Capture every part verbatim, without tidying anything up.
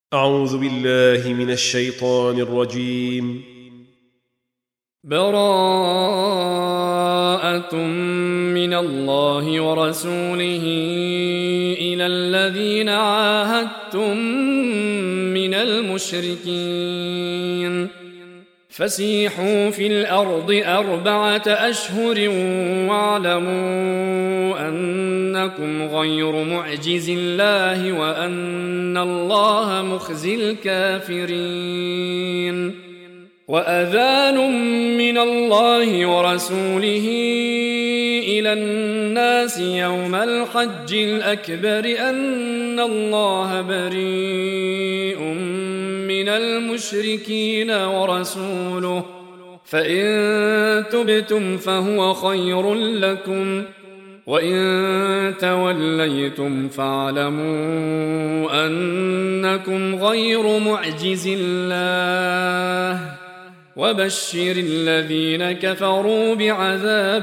أعوذ بالله من الشيطان الرجيم. براءة من الله ورسوله إلى الذين عاهدتم من المشركين فسيحوا في الأرض أربعة أشهر واعلموا أنكم غير معجز الله وأن الله مخزي الكافرين. وأذان من الله ورسوله إلى الناس يوم الحج الأكبر أن الله بريء من المشركين ورسوله فإن تبتم فهو خير لكم وإن توليتم فاعلموا أنكم غير معجز الله وبشر الذين كفروا بعذاب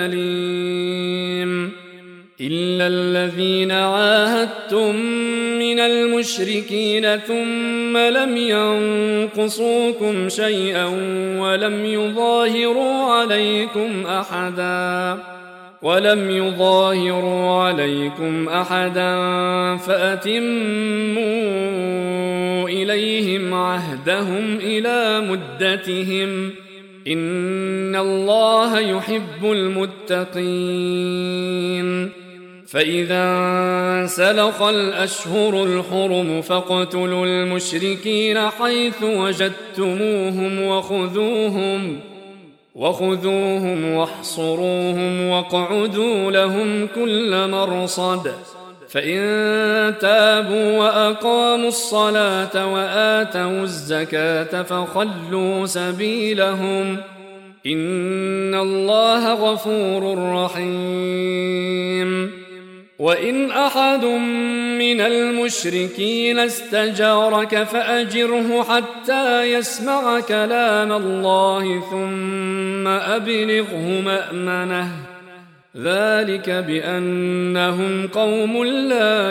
أليم. إلا الذين عاهدتم من المشركين ثم لم ينقصوكم شيئا ولم يظاهروا عليكم أحدا ولم يظاهروا عليكم أحدا فأتموا إليهم عهدهم إلى مدتهم إن الله يحب المتقين. فإذا انسلخ الأشهر الحرم فاقتلوا المشركين حيث وجدتموهم وخذوهم وخذوهم واحصروهم واقعدوا لهم كل مرصد فإن تابوا وأقاموا الصلاة وآتوا الزكاة فخلوا سبيلهم إن الله غفور رحيم. وإن أحد من المشركين استجارك فأجره حتى يسمع كلام الله ثم أبلغه مأمنه ذلك بأنهم قوم لا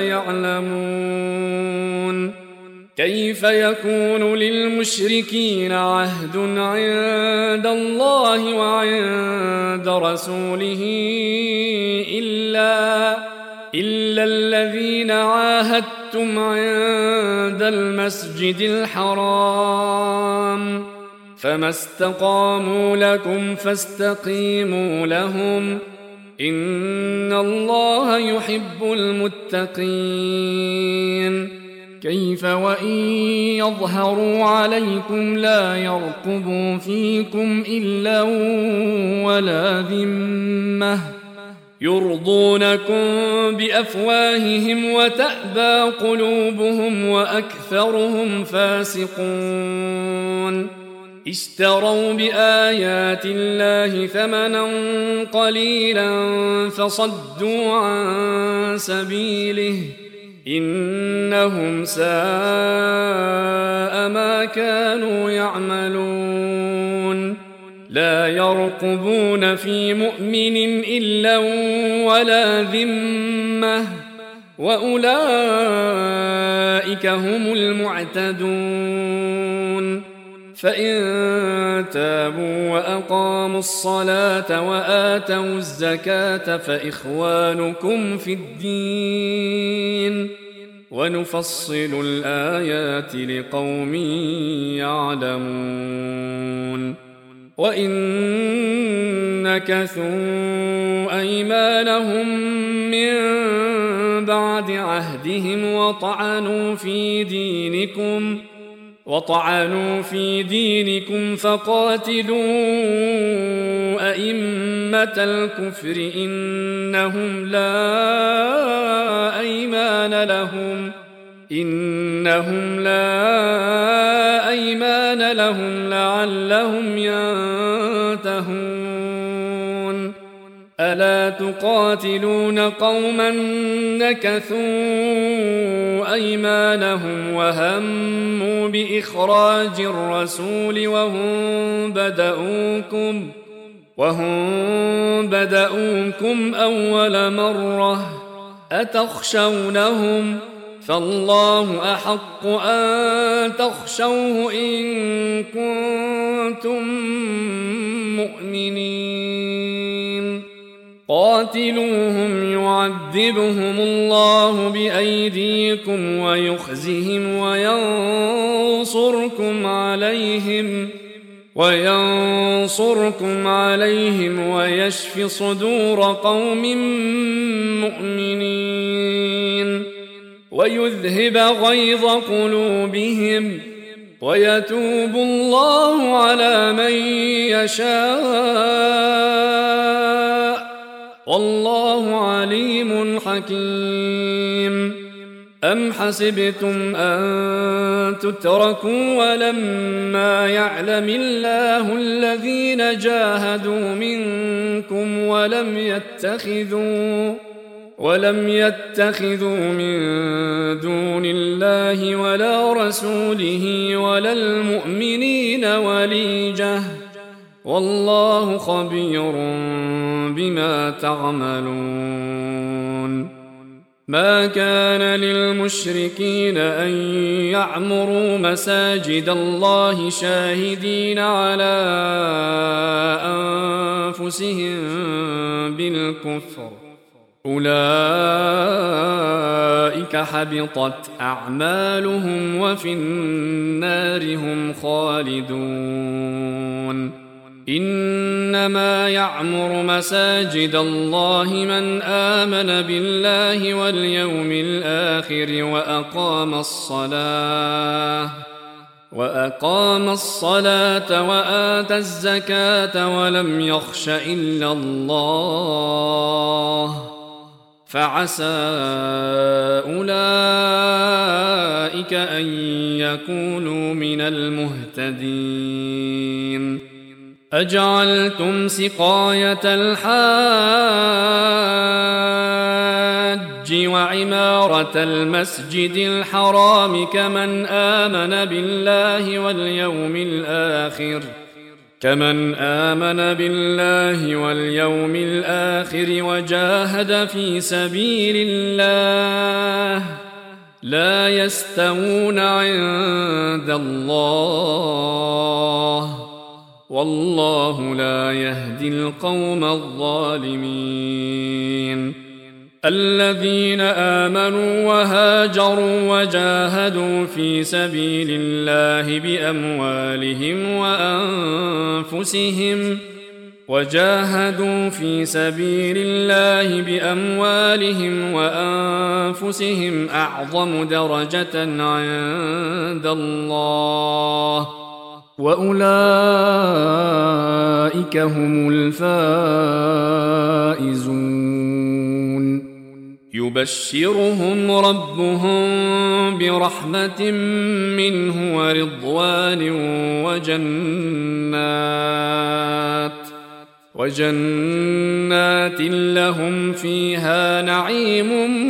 يعلمون. كيف يكون للمشركين عهد عند الله وعند رسوله إلا إلا الذين عاهدتم عند المسجد الحرام فما استقاموا لكم فاستقيموا لهم إن الله يحب المتقين. كيف وإن يظهروا عليكم لا يرقبوا فيكم إلا ولا ذمة يرضونكم بأفواههم وتأبى قلوبهم وأكثرهم فاسقون. اشتروا بآيات الله ثمنا قليلا فصدوا عن سبيله إنهم ساء ما كانوا يعملون. لا يرقبون في مؤمن إلا ولا ذمة وأولئك هم المعتدون. فإن تابوا وأقاموا الصلاة وآتوا الزكاة فإخوانكم في الدين ونفصل الآيات لقوم يعلمون. وإن نكثوا أيمانهم من بعد عهدهم وطعنوا في دينكم وطعنوا في دينكم فقاتلوا أئمة الكفر إنهم لا أيمان لهم إنهم لا أيمان لهم لعلهم ينتهون. ألا تقاتلون قوما نكثوا أيمانهم وهموا بإخراج الرسول وهم بدؤوكم وهم بدؤوكم أول مرة أتخشونهم فالله أحق أن تخشوه إن كنتم مؤمنين قاتلوهم يعذبهم الله بأيديكم ويخزهم وينصركم عليهم وينصركم عليهم ويشف صدور قوم مؤمنين ويذهب غيظ قلوبهم ويتوب الله على من يشاء والله عليم حكيم أم حسبتم أن تتركوا ولما يعلم الله الذين جاهدوا منكم ولم يتخذوا ولم يتخذوا من دون الله ولا رسوله ولا المؤمنين وليجة والله خبير بما تعملون ما كان للمشركين أن يعمروا مساجد الله شاهدين على أنفسهم بالكفر أولئك حبطت أعمالهم وفي النار هم خالدون إنما يعمر مساجد الله من آمن بالله واليوم الآخر وأقام الصلاة وأقام الصلاة وآتى الزكاة ولم يخش إلا الله فعسى أولئك أن يكونوا من المهتدين أجعلتم سقاية الحاج وعمارة المسجد الحرام كمن آمن بالله واليوم الآخر كمن آمن بالله واليوم الآخر وجاهد في سبيل الله لا يستوون عند الله والله لا يهدي القوم الظالمين الذين آمنوا وهاجروا وجاهدوا في سبيل الله بأموالهم وأنفسهم وجاهدوا في سبيل الله بأموالهم وأنفسهم أعظم درجة عند الله وأولئك هم الفائزون يبشرهم ربهم برحمة منه ورضوان وجنات وجنات لهم فيها نعيم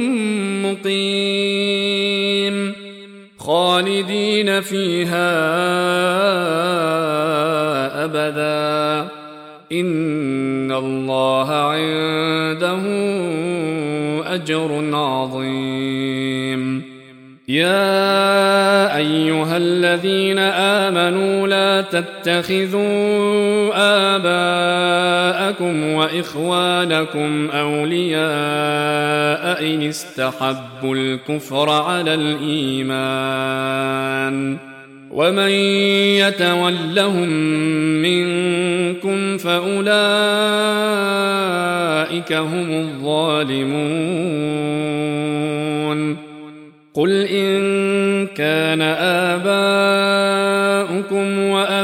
مقيم خالدين فيها أبدا إن الله عنده أجر عظيم يا أيها الذين آمنوا لا تتخذوا آباءكم وإخوانكم أولياء إن استحبوا الكفر على الإيمان ومن يتولهم منكم فأولئك هم الظالمون قل إن كان آباؤكم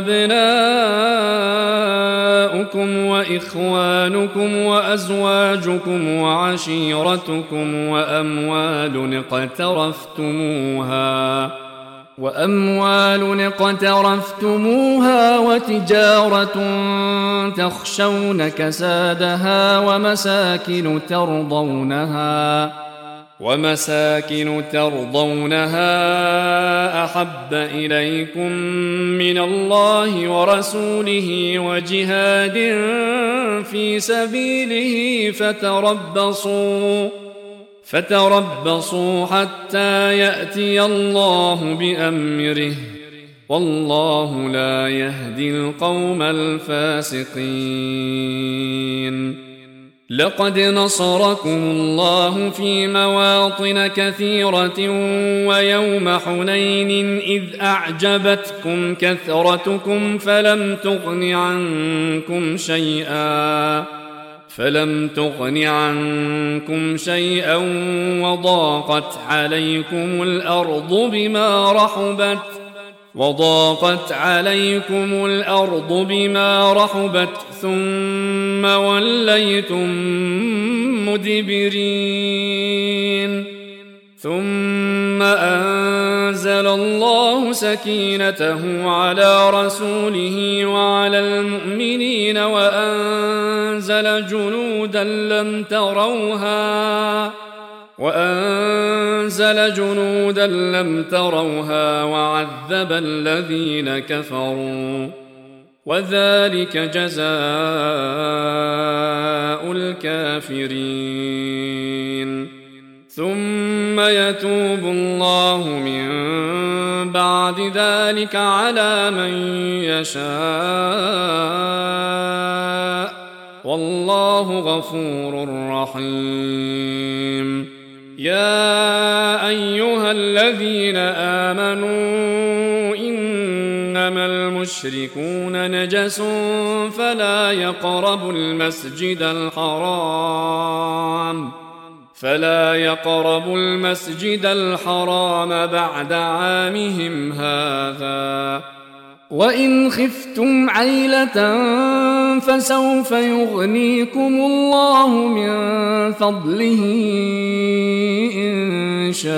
وأبناؤكم وإخوانكم وأزواجكم وعشيرتكم وأموال اقترفتموها وأموال اقترفتموها وتجارة تخشون كسادها ومساكن ترضونها ومساكن ترضونها أحب إليكم من الله ورسوله وجهاد في سبيله فتربصوا فتربصوا حتى يأتي الله بأمره والله لا يهدي القوم الفاسقين. لقد نصركم الله في مواطن كثيرة ويوم حنين إذ أعجبتكم كثرتكم فلم تغن عنكم شيئا فلم تغن عنكم شيئا وضاقت عليكم الأرض بما رحبت وضاقت عليكم الأرض بما رحبت ثم وليتم مدبرين ثم أنزل الله سكينته على رسوله وعلى المؤمنين وأنزل جنودا لم تروها وأنزل جنودا لم تروها وعذب الذين كفروا وذلك جزاء الكافرين. ثم يتوب الله من بعد ذلك على من يشاء والله غفور رحيم. يا أيها الذين آمنوا إنما المشركون نجس فلا يقربوا المسجد الحرام فلا يقربوا المسجد الحرام بعد عامهم هذا وإن خفتم عيلة فسوف يغنيكم الله من فضله إن شاء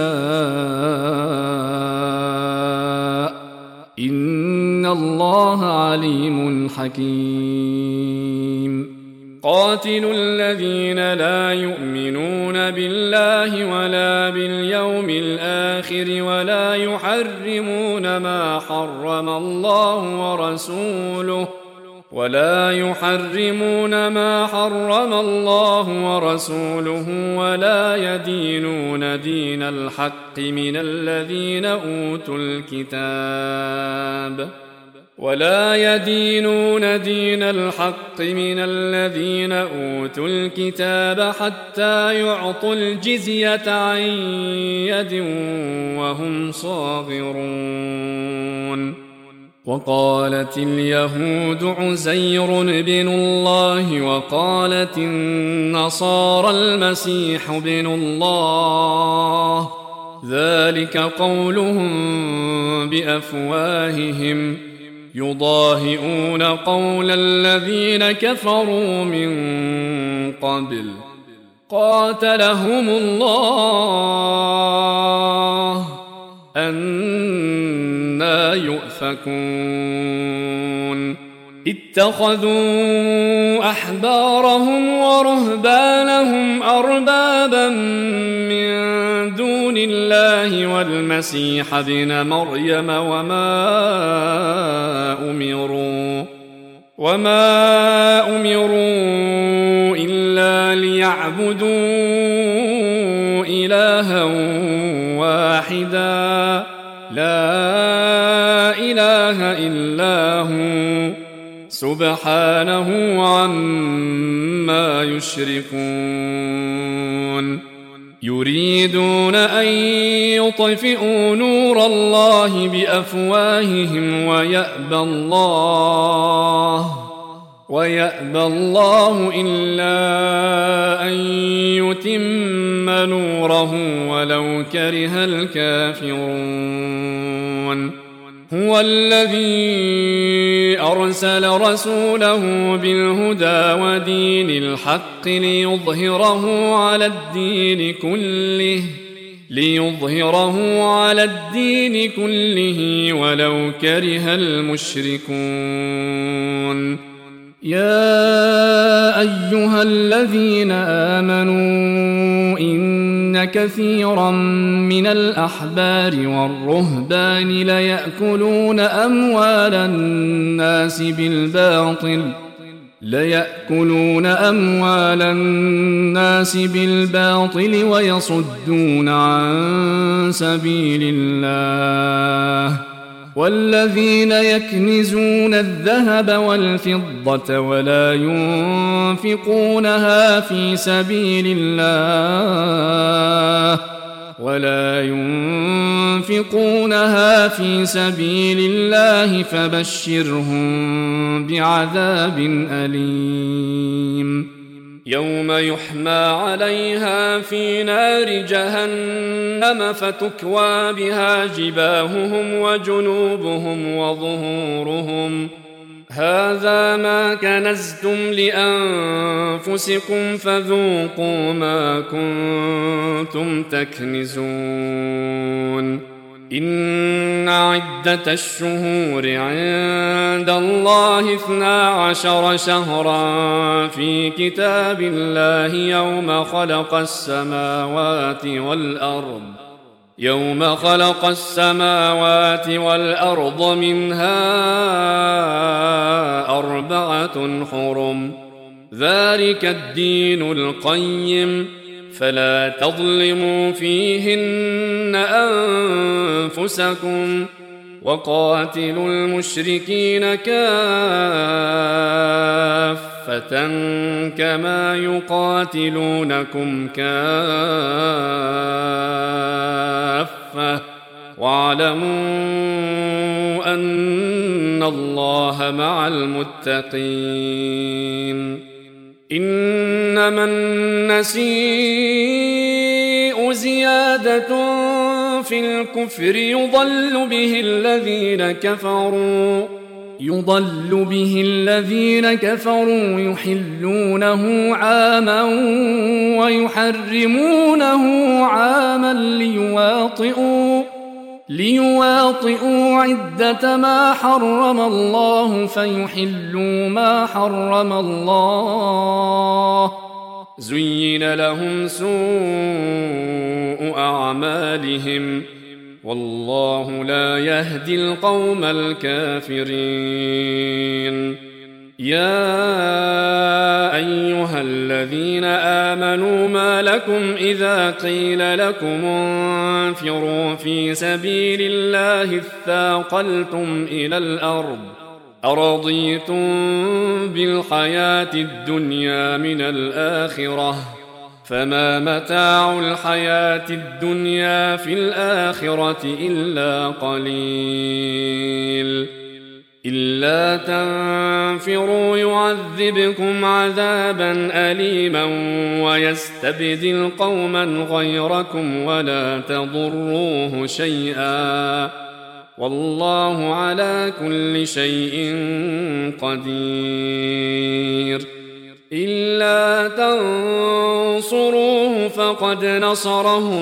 إن الله عليم حكيم. قاتلوا الذين لا يؤمنون بالله ولا باليوم الآخر ولا يحرمون ما حرم الله ورسوله ولا يحرمون ما حرم الله ورسوله ولا يدينون دين الحق من الذين أوتوا الكتاب ولا يدينون دين الحق من الذين أوتوا الكتاب حتى يعطوا الجزية عن يد وهم صاغرون. وقالت اليهود عزير بن الله وقالت النصارى المسيح بن الله ذلك قولهم بأفواههم يضاهئون قول الذين كفروا من قبل قاتلهم الله أنى يؤفكون. اتخذوا أحبارهم ورهبانهم أربابا من دون الله والمسيح ابن مريم وما أمروا وما أمروا إلا ليعبدوا إلها واحدا لا إله إلا هو سبحانه عما يشركون. يريدون أن يطفئوا نور الله بأفواههم ويأبى الله ويأبى الله إلا أن يتم نوره ولو كره الكافرون. هو الذي أرسل رسوله بالهدى ودين الحق ليظهره على الدين كله ليظهره على الدين كله ولو كره المشركون. يا أيها الذين آمنوا إن كثيرا من الأحبار والرهبان ليأكلون أموال الناس بالباطل ليأكلون أموال الناس بالباطل ويصدون عن سبيل الله والذين يكنزون الذهب والفضة ولا ينفقونها في سبيل الله ولا ينفقونها في سبيل الله فبشرهم بعذاب أليم يوم يحمى عليها في نار جهنم فتكوى بها جباههم وجنوبهم وظهورهم هذا ما كنزتم لأنفسكم فذوقوا ما كنتم تكنزون إن عدة الشهور عند الله اثنا عشر شهرا في كتاب الله يوم خلق السماوات والأرض يوم خلق السماوات والأرض منها أربعة حرم ذلك الدين القيم فلا تظلموا فيهن أنفسكم وقاتلوا المشركين كافة كما يقاتلونكم كافة واعلموا أن الله مع المتقين إنما النسيء زيادة في الكفر يضل به الذين كفروا يضل به الذين كفروا يحلونه عاما ويحرمونه عاما ليواطئوا ليواطئوا عدة ما حرم الله فيحلوا ما حرم الله زين لهم سوء أعمالهم والله لا يهدي القوم الكافرين يا أيها الذين آمنوا ما لكم إذا قيل لكم انفروا في سبيل الله اثاقلتم إلى الأرض أرضيتم بالحياة الدنيا من الآخرة فما متاع الحياة الدنيا في الآخرة إلا قليل إلا تنفروا يعذبكم عذابا أليما ويستبدل قوما غيركم ولا تضروه شيئا والله على كل شيء قدير إلا تنصروه فقد نصره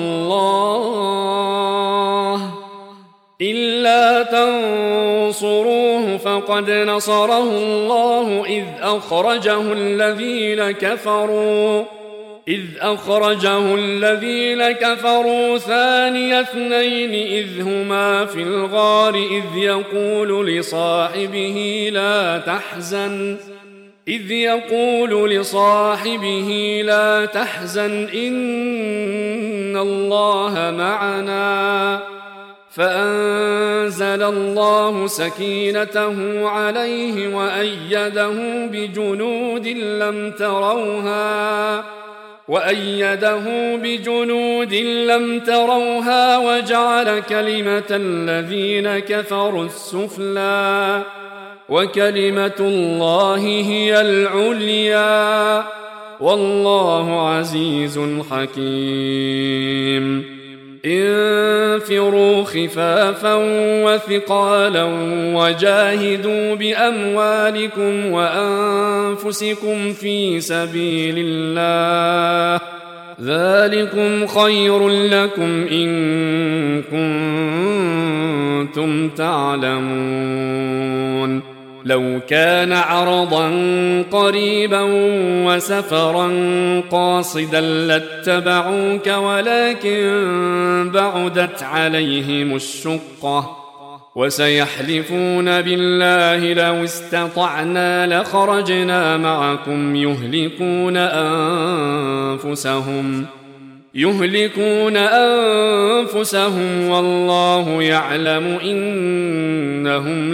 الله إلا تنصروه فقد نصره الله إذ أخرجه الذين كفروا إذ أخرجه الذين كفروا ثاني اثنين إذ هما في الغار إذ يقول لصاحبه لا تحزن إذ يقول لصاحبه لا تحزن إن الله معنا فأنزل الله سكينته عليه وأيده بجنود لم تروها وأيده بجنود لم تروها وجعل كلمة الذين كفروا السفلى وكلمة الله هي العليا والله عزيز حكيم انفروا خفافا وثقالا وجاهدوا بأموالكم وأنفسكم في سبيل الله ذلكم خير لكم إن كنتم تعلمون لو كان عرضا قريبا وسفرا قاصدا لاتبعوك ولكن بعدت عليهم الشقة وسيحلفون بالله لو استطعنا لخرجنا معكم يهلكون أنفسهم يهلكون أنفسهم والله يعلم إنهم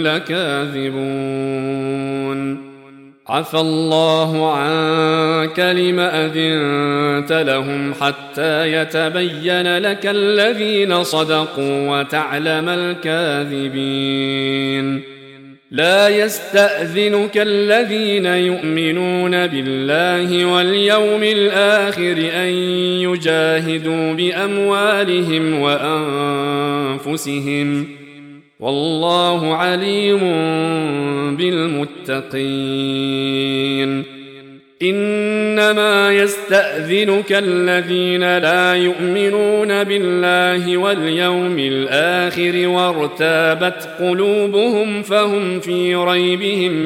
لكاذبون. عفى الله عنك لم أذنت لهم حتى يتبين لك الذين صدقوا وتعلم الكاذبين. لا يستأذنك الذين يؤمنون بالله واليوم الآخر أن يجاهدوا بأموالهم وأنفسهم والله عليم بالمتقين. إنما يستأذنك الذين لا يؤمنون بالله واليوم الآخر وارتابت قلوبهم فهم في ريبهم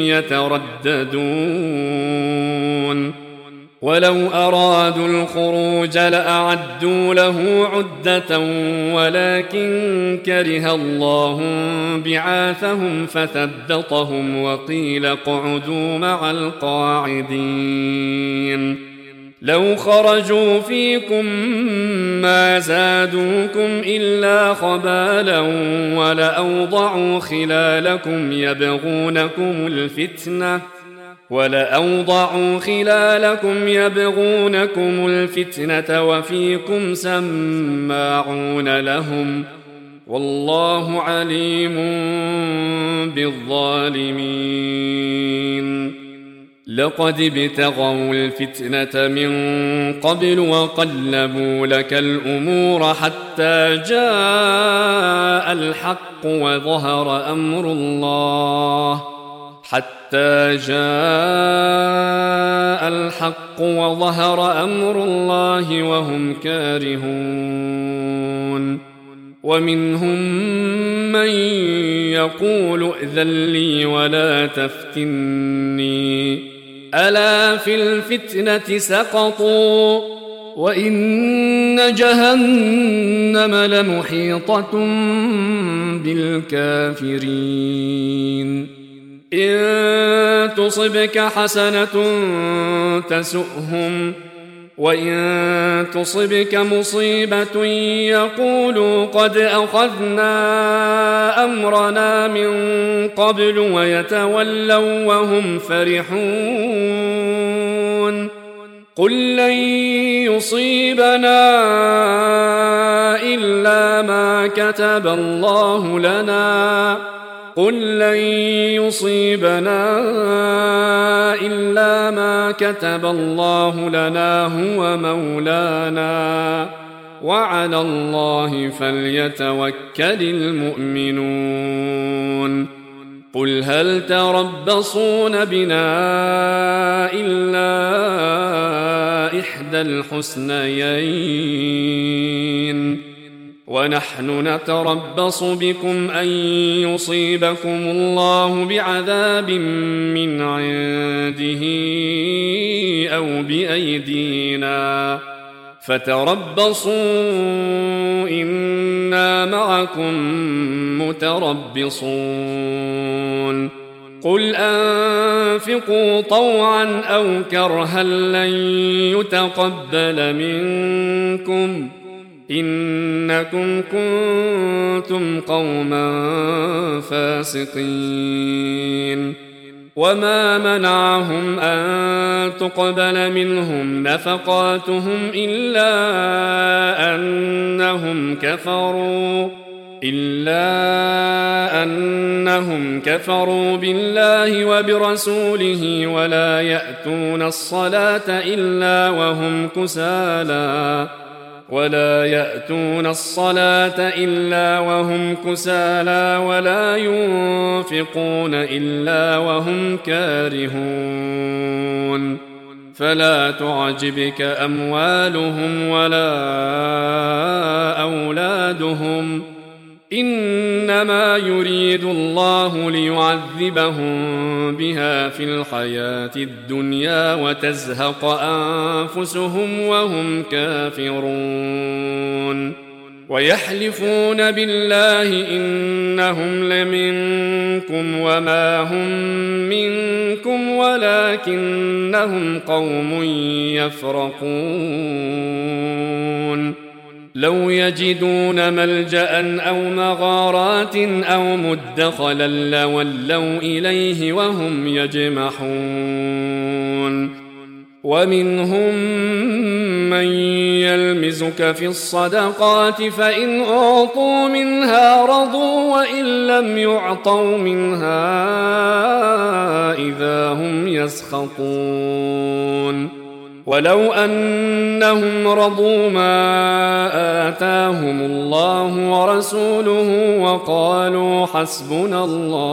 يترددون. ولو أرادوا الخروج لأعدوا له عدة ولكن كره الله بعاثهم فثبطهم وقيل اقعدوا مع القاعدين. لو خرجوا فيكم ما زادوكم إلا خبالا ولأوضعوا خلالكم يبغونكم الفتنة ولأوضعوا خلالكم يبغونكم الفتنة وفيكم سماعون لهم والله عليم بالظالمين. لقد ابتغوا الفتنة من قبل وقلبوا لك الأمور حتى جاء الحق وظهر أمر الله حتى جاء الحق وظهر أمر الله وهم كارهون. ومنهم من يقول ائذن لي ولا تفتني ألا في الفتنة سقطوا وإن جهنم لمحيطة بالكافرين. إن تصبك حسنة تسؤهم وإن تصبك مصيبة يقولوا قد أخذنا أمرنا من قبل ويتولوا وهم فرحون. قل لن يصيبنا إلا ما كتب الله لنا قل لن يصيبنا إلا ما كتب الله لنا هو مولانا وعلى الله فليتوكل المؤمنون. قل هل تربصون بنا إلا إحدى الحسنيين ونحن نتربص بكم أن يصيبكم الله بعذاب من عنده أو بأيدينا فتربصوا إنا معكم متربصون. قل أنفقوا طوعا أو كرها لن يتقبل منكم إنكم كنتم قوما فاسقين. وما منعهم أن تقبل منهم نفقاتهم إلا أنهم كفروا إلا أنهم كفروا بالله وبرسوله ولا يأتون الصلاة إلا وهم كسالى ولا يأتون الصلاة إلا وهم كسالى ولا ينفقون إلا وهم كارهون. فلا تعجبك أموالهم ولا أولادهم إنما يريد الله ليعذبهم بها في الحياة الدنيا وتزهق أنفسهم وهم كافرون. ويحلفون بالله إنهم لمنكم وما هم منكم ولكنهم قوم يفرقون لو يجدون ملجأ أو مغارات أو مدخلا لولوا إليه وهم يجمحون ومنهم من يلمزك في الصدقات فإن أعطوا منها رضوا وإن لم يعطوا منها إذا هم يسخطون ولو أنهم رضوا ما آتاهم الله ورسوله وقالوا حسبنا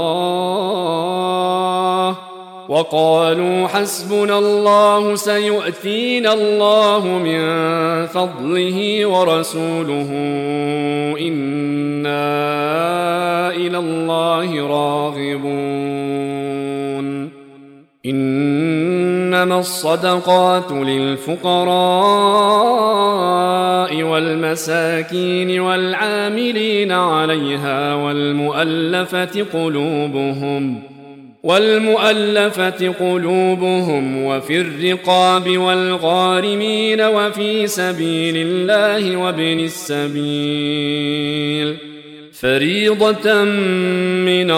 الله وقالوا حسبنا الله سيؤتينا الله من فضله ورسوله إنا إلى الله راغبون إنما الصدقات للفقراء والمساكين والعاملين عليها والمؤلفة قلوبهم والمؤلفة قلوبهم وفي الرقاب والغارمين وفي سبيل الله وابن السبيل فريضة من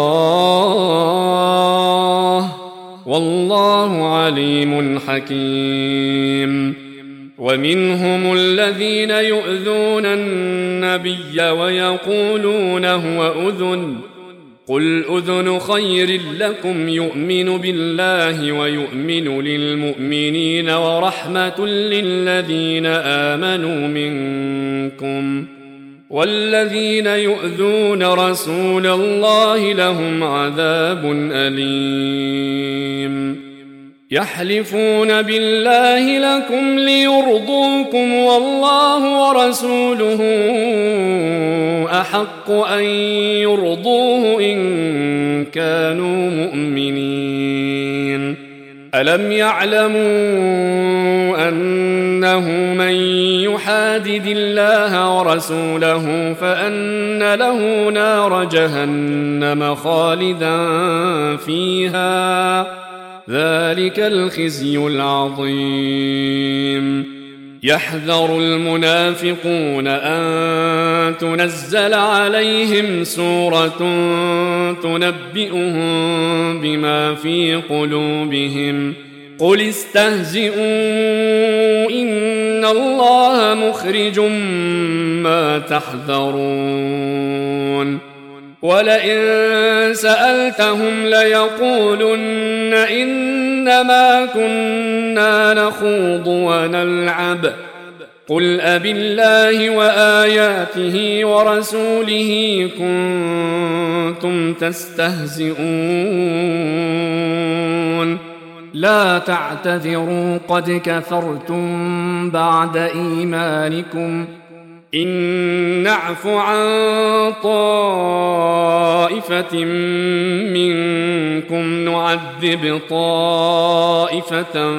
الله والله عليم حكيم ومنهم الذين يؤذون النبي ويقولون هو أذن قل أذن خير لكم يؤمن بالله ويؤمن للمؤمنين ورحمة للذين آمنوا منكم والذين يؤذون رسول الله لهم عذاب أليم يحلفون بالله لكم ليرضوكم والله ورسوله أحق أن يرضوه إن كانوا مؤمنين ألم يعلموا أنه من يحادد الله ورسوله فأن له نار جهنم خالدا فيها ذلك الخزي العظيم يحذر المنافقون أن تنزل عليهم سورة تنبئهم بما في قلوبهم قل استهزئوا إن الله مخرج ما تحذرون ولئن سألتهم ليقولن إنما كنا نخوض ونلعب قل أبالله وآياته ورسوله كنتم تستهزئون لا تعتذروا قد كفرتم بعد إيمانكم إن نعف عن طائفة منكم نعذب طائفة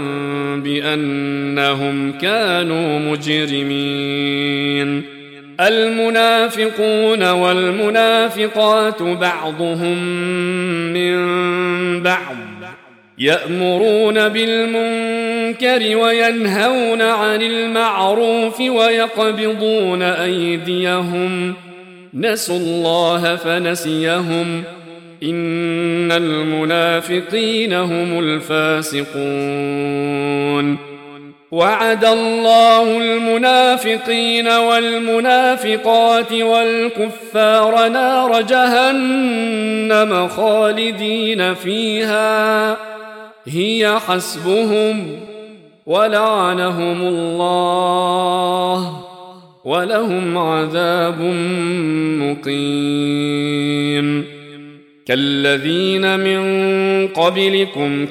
بأنهم كانوا مجرمين المنافقون والمنافقات بعضهم من بعض يأمرون بالمنكر وينهون عن المعروف ويقبضون أيديهم نسوا الله فنسيهم إن المنافقين هم الفاسقون وعد الله المنافقين والمنافقات والكفار نار جهنم خالدين فيها هي حسبهم ولعنهم الله ولهم عذاب مقيم كالذين من قبلكم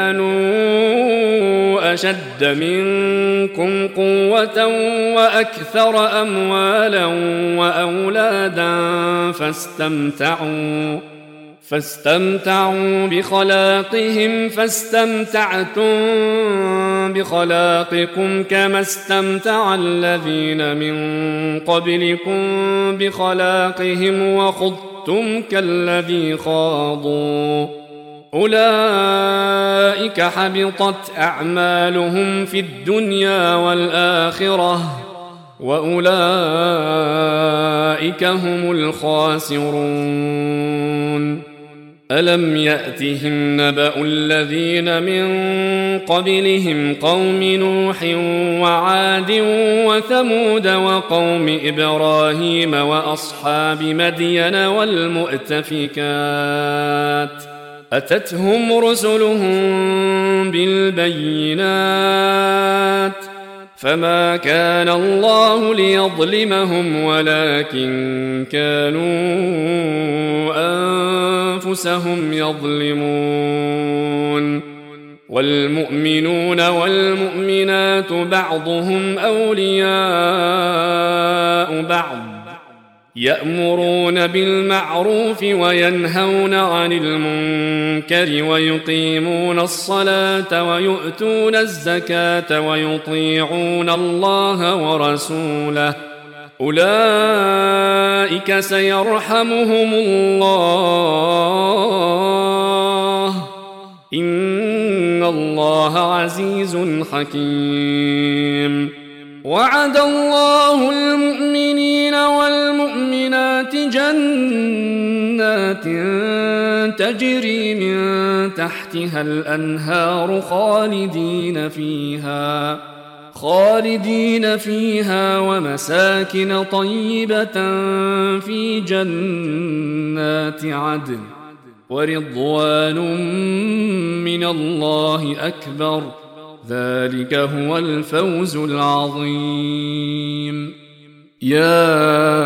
كانوا أشد منكم قوة وأكثر أموالا وأولادا فاستمتعوا فاستمتعوا بخلاقهم فاستمتعتم بخلاقكم كما استمتع الذين من قبلكم بخلاقهم وخضتم كالذي خاضوا أولئك حبطت أعمالهم في الدنيا والآخرة وأولئك هم الخاسرون. ألم يأتهم نبأ الذين من قبلهم قوم نوح وعاد وثمود وقوم إبراهيم وأصحاب مدين والمؤتفكات أتتهم رسلهم بالبينات فما كان الله ليظلمهم ولكن كانوا أنفسهم يظلمون. والمؤمنون والمؤمنات بعضهم أولياء بعض يأمرون بالمعروف وينهون عن المنكر ويقيمون الصلاة ويؤتون الزكاة ويطيعون الله ورسوله أولئك سيرحمهم الله إن الله عزيز حكيم. وعد الله المؤمنين والمؤمنات جنات تجري من تحتها الأنهار خالدين فيها خالدين فيها ومساكن طيبة في جنات عدن ورضوان من الله أكبر ذلك هو الفوز العظيم. يا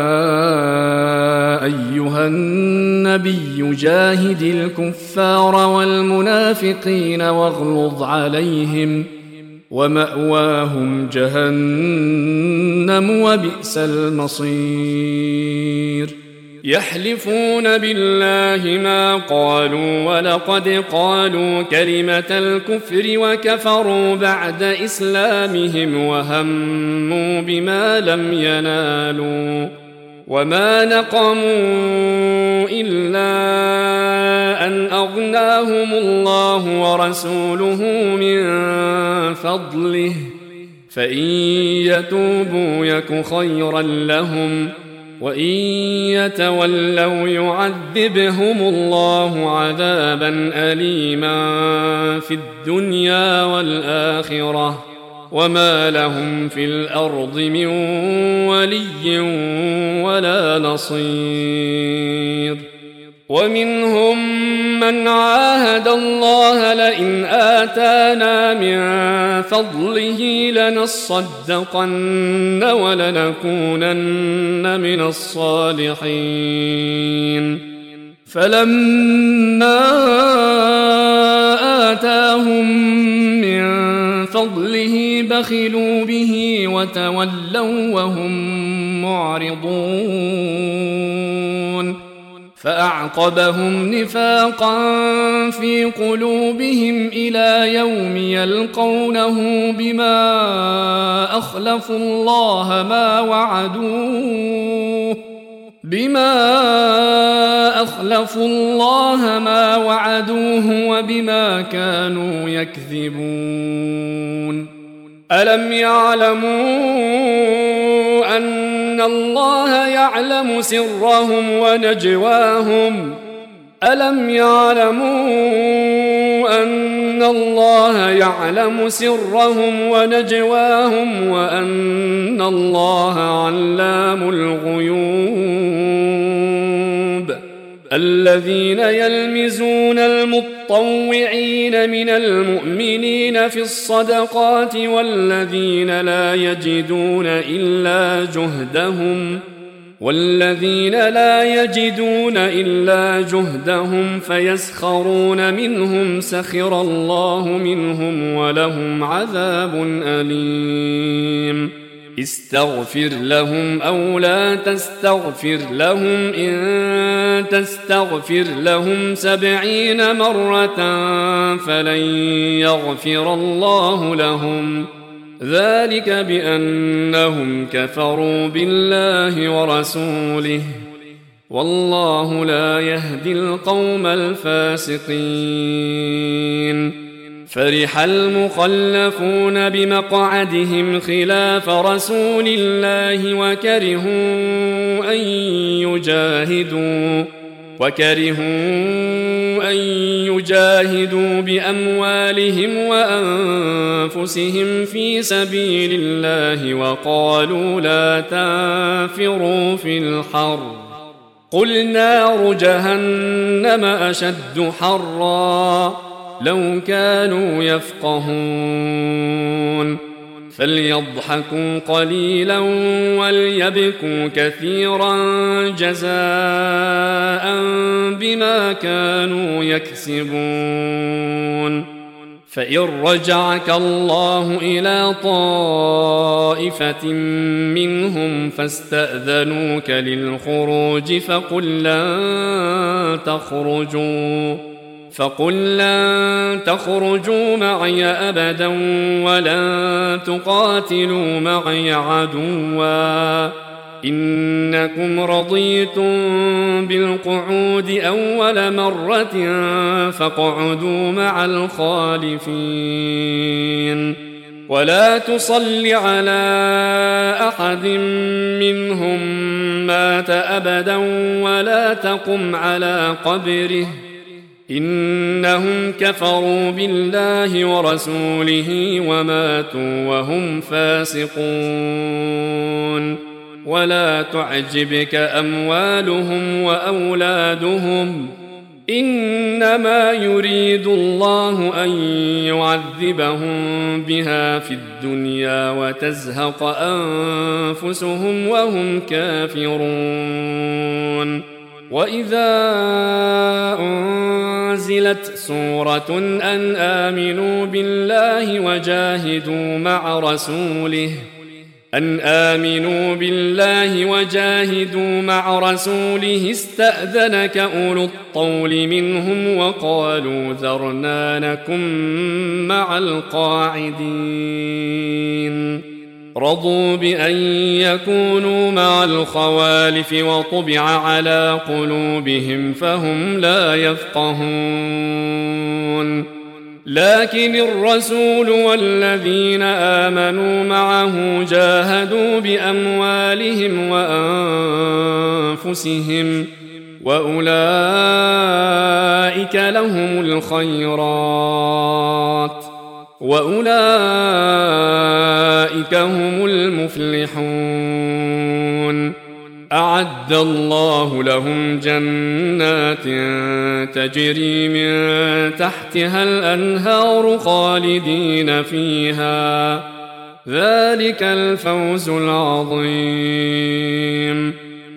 أيها النبي جاهد الكفار والمنافقين واغلظ عليهم ومأواهم جهنم وبئس المصير. يحلفون بالله ما قالوا ولقد قالوا كلمة الكفر وكفروا بعد إسلامهم وهموا بما لم ينالوا وما نقموا إلا أن أغناهم الله ورسوله من فضله فإن يتوبوا يك خيرا لهم وإن يتولوا يعذبهم الله عذابا أليما في الدنيا والآخرة وما لهم في الأرض من ولي ولا نصير. ومنهم من عاهد الله لئن آتانا من فضله لنصدقن ولنكونن من الصالحين فلما آتاهم من فضله بخلوا به وتولوا وهم معرضون فأعقبهم نفاقا في قلوبهم إلى يوم يلقونه بما أخلفوا الله ما وعدوه بما أخلفوا الله ما وعدوه وبما كانوا يكذبون. ألم يعلموا أن الله يعلم سرهم ونجواهم ألم يعلموا أن الله يعلم سرهم ونجواهم وأن الله علام الغيوب. الذين يلمزون المطوعين من المؤمنين في الصدقات والذين لا يجدون إلا جهدهم والذين لا يجدون إلا جهدهم فيسخرون منهم سخر الله منهم ولهم عذاب أليم. استغفر لهم أو لا تستغفر لهم إن تستغفر لهم سبعين مرة فلن يغفر الله لهم ذلك بأنهم كفروا بالله ورسوله والله لا يهدي القوم الفاسقين. فرح المخلفون بمقعدهم خلاف رسول الله وكرهوا أن يجاهدوا وكرهوا أن يجاهدوا بأموالهم وأنفسهم في سبيل الله وقالوا لا تنفروا في الحر قل نار جهنم أشد حرا لو كانوا يفقهون فليضحكوا قليلا وليبكوا كثيرا جزاء بما كانوا يكسبون. فإن رجعك الله إلى طائفة منهم فاستأذنوك للخروج فقل لن تخرجوا فقل لن تخرجوا معي أبدا ولن تقاتلوا معي عدوا إنكم رضيتم بالقعود أول مرة فاقعدوا مع الخالفين ولا تصل على أحد منهم مات أبدا ولا تقم على قبره إنهم كفروا بالله ورسوله وماتوا وهم فاسقون. ولا تعجبك أموالهم وأولادهم إنما يريد الله أن يعذبهم بها في الدنيا وتزهق أنفسهم وهم كافرون. وإذا أنزلت سورة أن آمنوا بالله وجاهدوا مع رسوله أن آمنوا بالله وجاهدوا مع رسوله استأذنك أولو الطول منهم وقالوا ذرنا نكن مع القاعدين رضوا بأن يكونوا مع الخوالف وطبع على قلوبهم فهم لا يفقهون. لكن الرسول والذين آمنوا معه جاهدوا بأموالهم وأنفسهم وأولئك لهم الخيرات وأولئك هم المفلحون. أعد الله لهم جنات تجري من تحتها الأنهار خالدين فيها ذلك الفوز العظيم.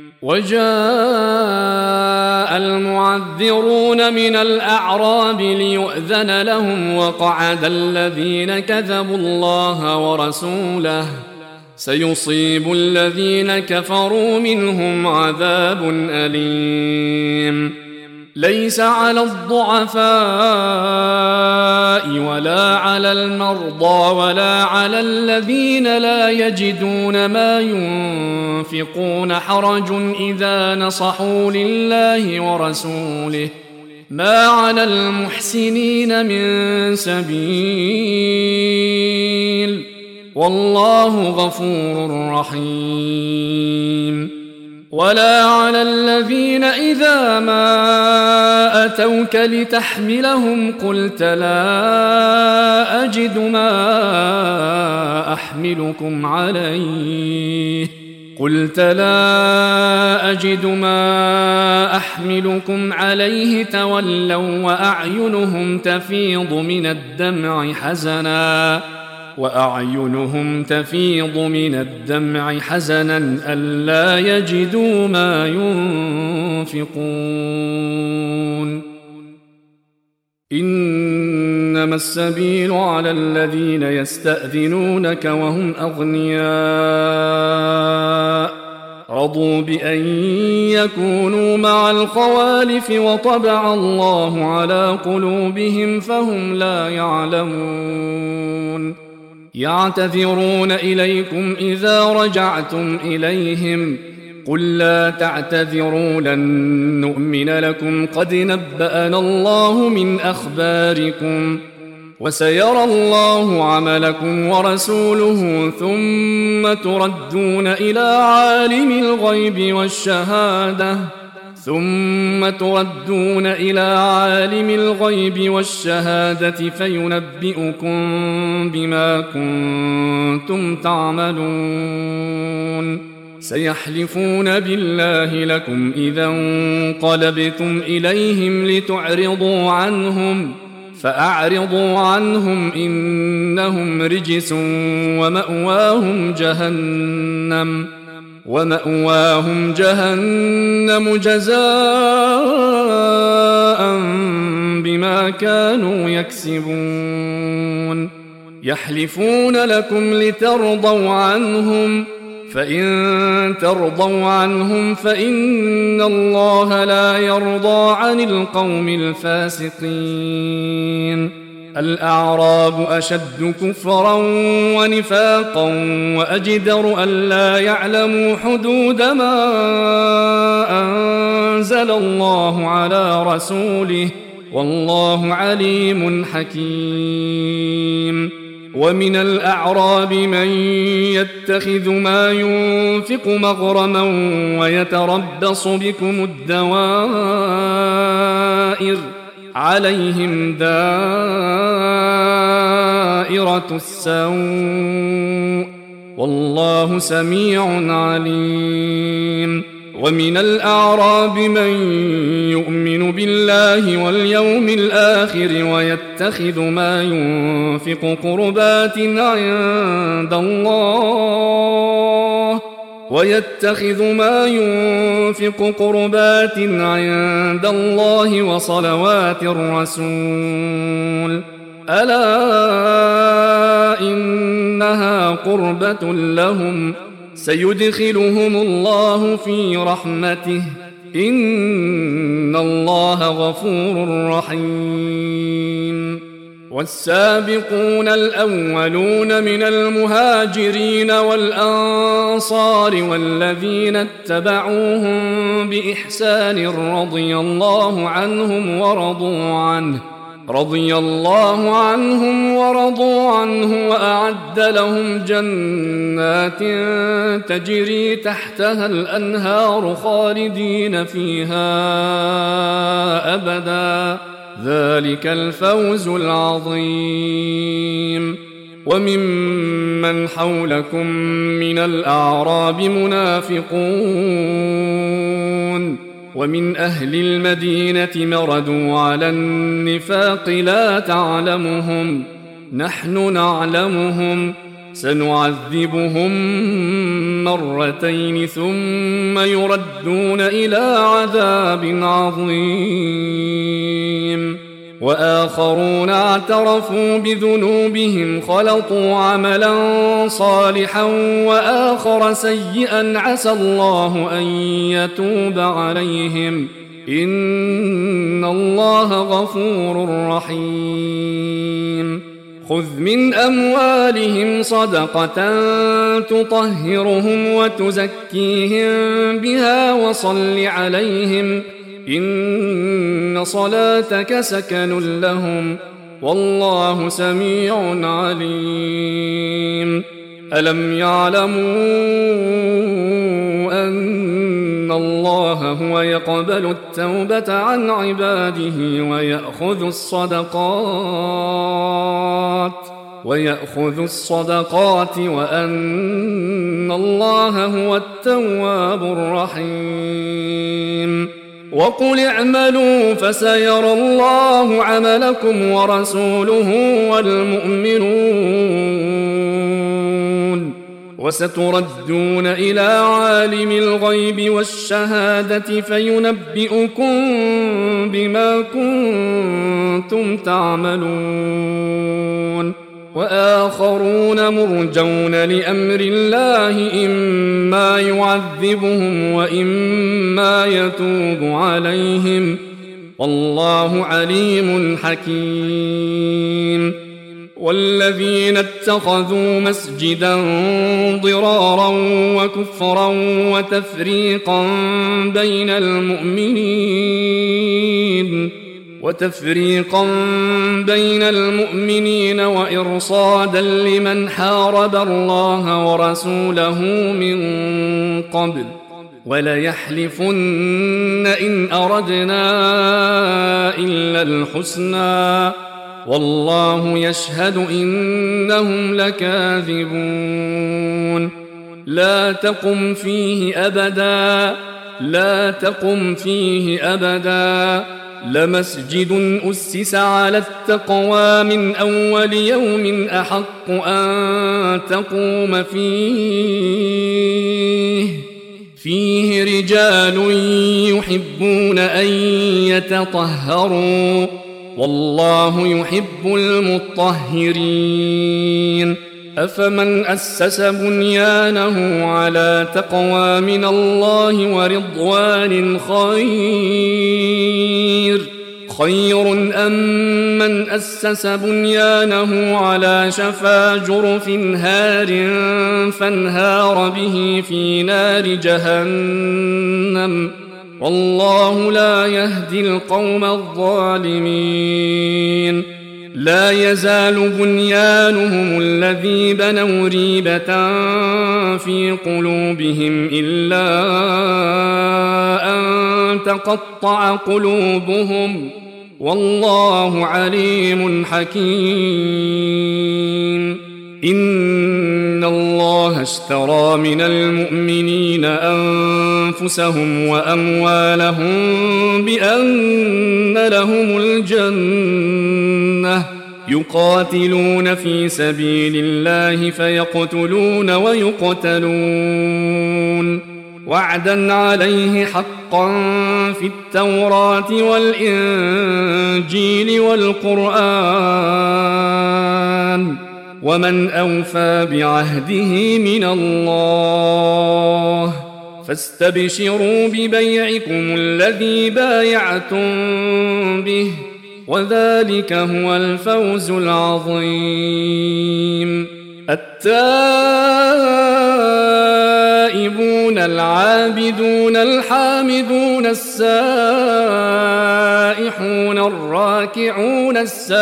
وجاء المعذرون من الأعراب ليؤذن لهم وقعد الذين كذبوا الله ورسوله سيصيب الذين كفروا منهم عذاب أليم. ليس على الضعفاء ولا على المرضى ولا على الذين لا يجدون ما ينفقون حرج إذا نصحوا لله ورسوله ما على المحسنين من سبيل والله غفور رحيم. ولا على الذين إذا ما أتوك لتحملهم قلت لا أجد ما أحملكم عليه قلت لا أجد ما أحملكم عليه تولوا وأعينهم تفيض من الدمع حزنا وأعينهم تفيض من الدمع حزنا ألا يجدوا ما ينفقون. إنما إنما السبيل على الذين يستأذنونك وهم أغنياء رضوا بأن يكونوا مع الخوالف وطبع الله على قلوبهم فهم لا يعلمون يعتذرون إليكم إذا رجعتم إليهم قل لا تعتذروا لن نؤمن لكم قد نبأنا الله من أخباركم وسيرى الله عملكم ورسوله ثم تردون إلى عالم الغيب والشهادة ثم تردون إلى عالم الغيب والشهادة فينبئكم بما كنتم تعملون سيحلفون بالله لكم إذا انقلبتم إليهم لتعرضوا عنهم فأعرضوا عنهم إنهم رجس ومأواهم جهنم ومأواهم جهنم جزاء بما كانوا يكسبون يحلفون لكم لترضوا عنهم فإن ترضوا عنهم فإن الله لا يرضى عن القوم الفاسقين الأعراب أشد كفرا ونفاقا وأجدر ألا يعلموا حدود ما أنزل الله على رسوله والله عليم حكيم ومن الأعراب من يتخذ ما ينفق مغرما ويتربص بكم الدوائر عليهم دائرة السوء والله سميع عليم ومن الأعراب من يؤمن بالله واليوم الآخر ويتخذ ما ينفق قربات عند الله ويتخذ ما ينفق قربات عند الله وصلوات الرسول ألا إنها قربة لهم سيدخلهم الله في رحمته إن الله غفور رحيم والسابقون الأولون من المهاجرين والأنصار والذين اتبعوهم بإحسان رضي الله عنهم ورضوا عنه رضي الله عنهم ورضوا عنه وأعد لهم جنات تجري تحتها الأنهار خالدين فيها أبدا ذلك الفوز العظيم وممن حولكم من الأعراب منافقون ومن أهل المدينة مردوا على النفاق لا تعلمهم نحن نعلمهم سنعذبهم مرتين ثم يردون إلى عذاب عظيم وآخرون اعترفوا بذنوبهم خلطوا عملا صالحا وآخر سيئا عسى الله أن يتوب عليهم إن الله غفور رحيم خذ من أموالهم صدقة تطهرهم وتزكيهم بها وصل عليهم إن صلاتك سكن لهم والله سميع عليم ألم يعلموا أن الله هو يقبل التوبة عن عباده ويأخذ الصدقات ويأخذ الصدقات وأن الله هو التواب الرحيم وقل اعملوا فسيرى الله عملكم ورسوله والمؤمنون وستردون إلى عالم الغيب والشهادة فينبئكم بما كنتم تعملون وآخرون مرجون لأمر الله إما يعذبهم وإما يتوب عليهم والله عليم حكيم والذين اتخذوا مسجدا ضرارا وكفرا وتفريقا بين المؤمنين وتفريقا بين المؤمنين وإرصادا لمن حارب الله ورسوله من قبل وليحلفن إن أردنا إلا الحسنى والله يشهد إنهم لكاذبون لا تقم فيه أبدا لا تقم فيه أبدا لمسجد أسس على التقوى من أول يوم أحق أن تقوم فيه فيه رجال يحبون أن يتطهروا والله يحب المطهرين أفمن أسس بنيانه على تقوى من الله ورضوان خير خير أم من أسس بنيانه على شفا جرف هار فانهار به في نار جهنم والله لا يهدي القوم الظالمين لا يزال بنيانهم الذي بنوا ريبة في قلوبهم إلا أن تقطع قلوبهم والله عليم حكيم إن الله اشترى من المؤمنين أنفسهم وأموالهم بأن لهم الجنة يقاتلون في سبيل الله فيقتلون ويقتلون وعدا عليه حقا في التوراة والإنجيل والقرآن ومن أوفى بعهده من الله فاستبشروا ببيعكم الذي بايعتم به وذلك هو الفوز العظيم التائبون العابدون الحامدون السائحون الراكعون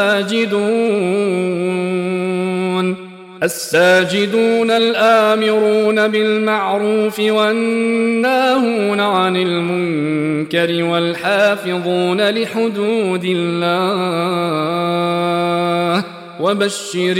الساجدون الساجدون الآمرون بالمعروف والناهون عن المنكر والحافظون لحدود الله وبشر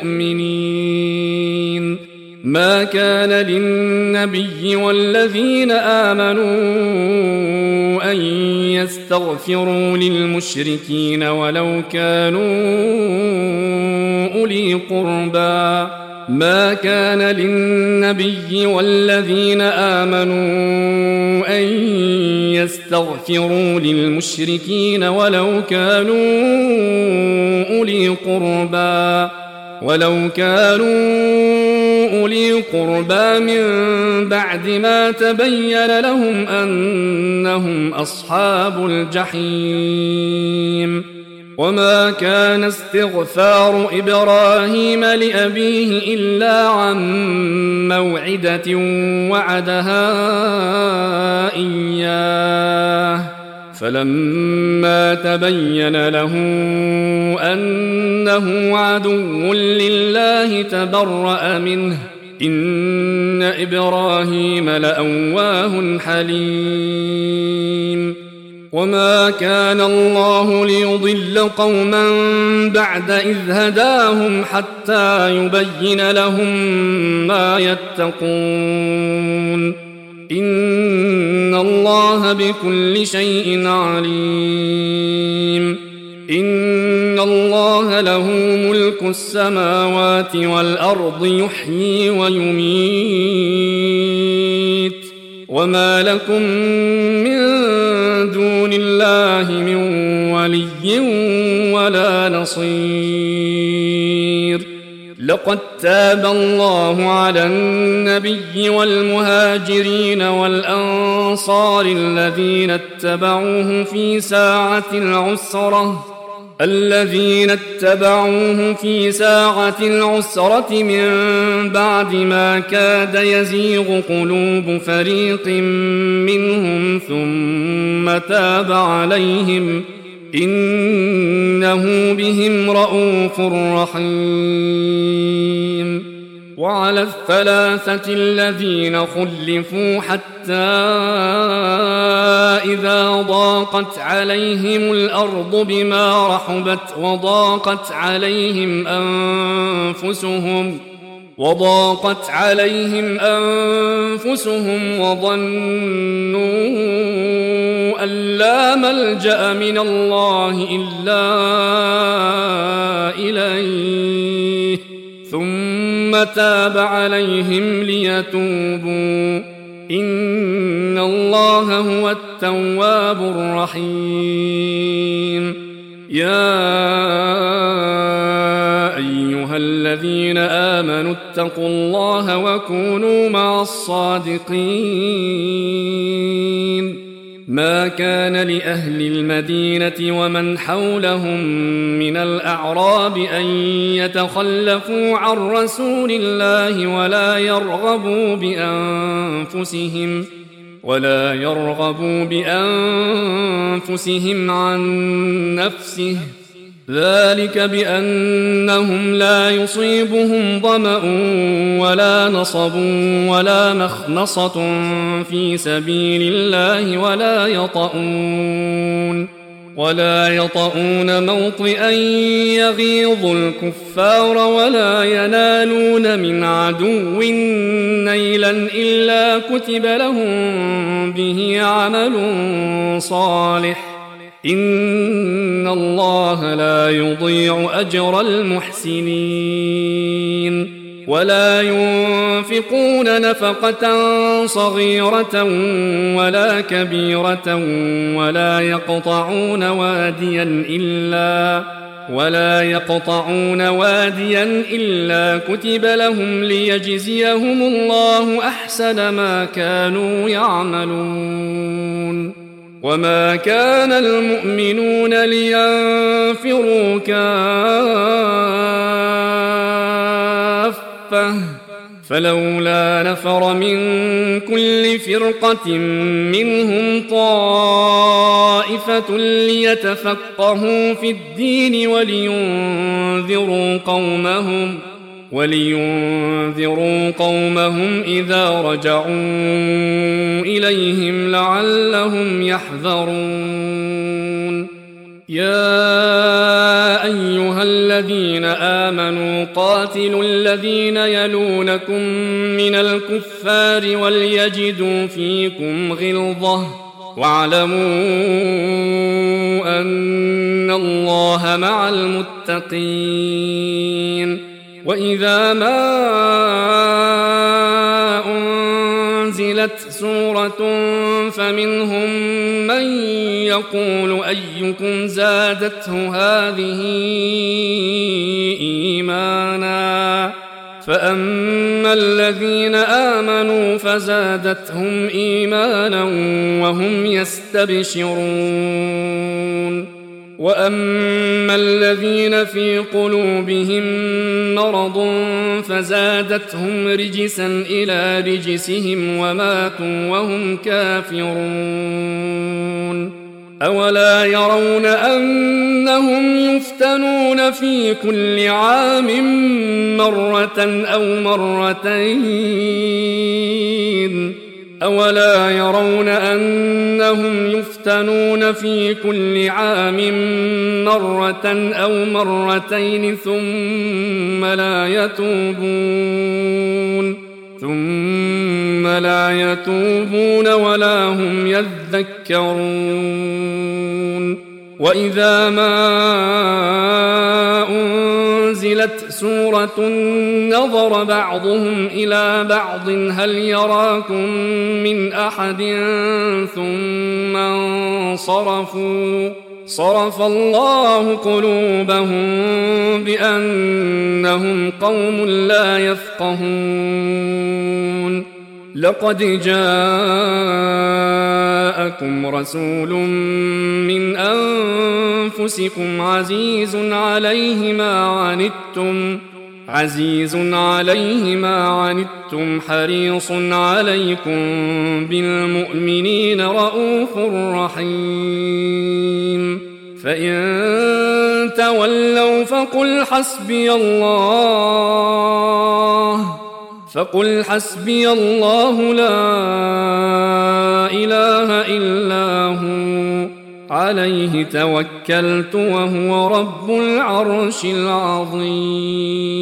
المؤمنين ما كان للنبي والذين آمنوا أن يستغفروا للمشركين ولو كانوا أولي قربى ما كان للنبي والذين آمنوا أن يستغفروا للمشركين ولو كانوا أولي قربى ولو كانوا أولي قربى من بعد ما تبين لهم أنهم أصحاب الجحيم وما كان استغفار إبراهيم لأبيه إلا عن موعدة وعدها إياه فلما تبين له أنه عدو لله تبرأ منه إن إبراهيم لأواه حليم وما كان الله ليضل قوما بعد إذ هداهم حتى يبين لهم ما يتقون إن الله بكل شيء عليم إن الله له ملك ملك السماوات والأرض يحيي ويميت وما لكم من دون الله من ولي ولا نصير. لقد تاب الله على النبي والمهاجرين والأنصار الذين اتبعوه في ساعة العسرة الذين اتبعوه في ساعة العسرة من بعد ما كاد يزيغ قلوب فريق منهم ثم تاب عليهم إنه بهم رءوف رحيم. وعلى الثلاثة الذين خلفوا حتى إذا ضاقت عليهم الأرض بما رحبت وضاقت عليهم أنفسهم وضاقت عليهم أنفسهم وظنوا أن لا ملجأ من الله إلا إليه ثم تاب عليهم ليتوبوا إن الله هو التواب الرحيم. يا أيها الذين آمنوا اتقوا الله وكونوا مع الصادقين. ما كان لأهل المدينة ومن حولهم من الأعراب أن يتخلفوا عن رسول الله ولا يرغبوا بأنفسهم ولا يرغبوا بأنفسهم عن نفسه ذلك بأنهم لا يصيبهم ظمأ ولا نصب ولا مخنصة في سبيل الله ولا يطؤون ولا يطؤون موطئا يغيظ الكفار ولا ينالون من عدو نيلا إلا كتب لهم به عمل صالح إن الله لا يضيع أجر المحسنين. ولا ينفقون نفقة صغيرة ولا كبيرة ولا يقطعون واديا إلا ولا يقطعون واديا إلا كتب لهم ليجزيهم الله أحسن ما كانوا يعملون. وما كان المؤمنون لينفروا كافة فلولا نفر من كل فرقة منهم طائفة ليتفقهوا في الدين ولينذروا قومهم ولينذروا قومهم إذا رجعوا إليهم لعلهم يحذرون. يا أيها الذين آمنوا قاتلوا الذين يلونكم من الكفار وليجدوا فيكم غلظة واعلموا أن الله مع المتقين. وإذا ما أنزلت سورة فمنهم من يقول أيكم زادته هذه إيمانا فأما الذين آمنوا فزادتهم إيمانا وهم يستبشرون. وأما الذين في قلوبهم مرض فزادتهم رجسا إلى رجسهم وماتوا وهم كافرون. أولا يرون أنهم يفتنون في كل عام مرة أو مرتين أولا يرون أنهم يفتنون في كل عام مرة أو مرتين ثم لا يتوبون ثم لا يتوبون ولا هم يذكرون. وإذا ما أنزلت أنزلت سورة نظر بعضهم إلى بعض هل يراكم من أحد ثم انصرفوا صرف الله قلوبهم بأنهم قوم لا يفقهون لقد جاءكم رسول من أنفسكم عزيز عليه ما عنتم عزيز عليه ما عنتم حريص عليكم بالمؤمنين رؤوف رحيم فإن تولوا فقل حسبي الله فقل حسبي الله لا إله إلا هو عليه توكلت وهو رب العرش العظيم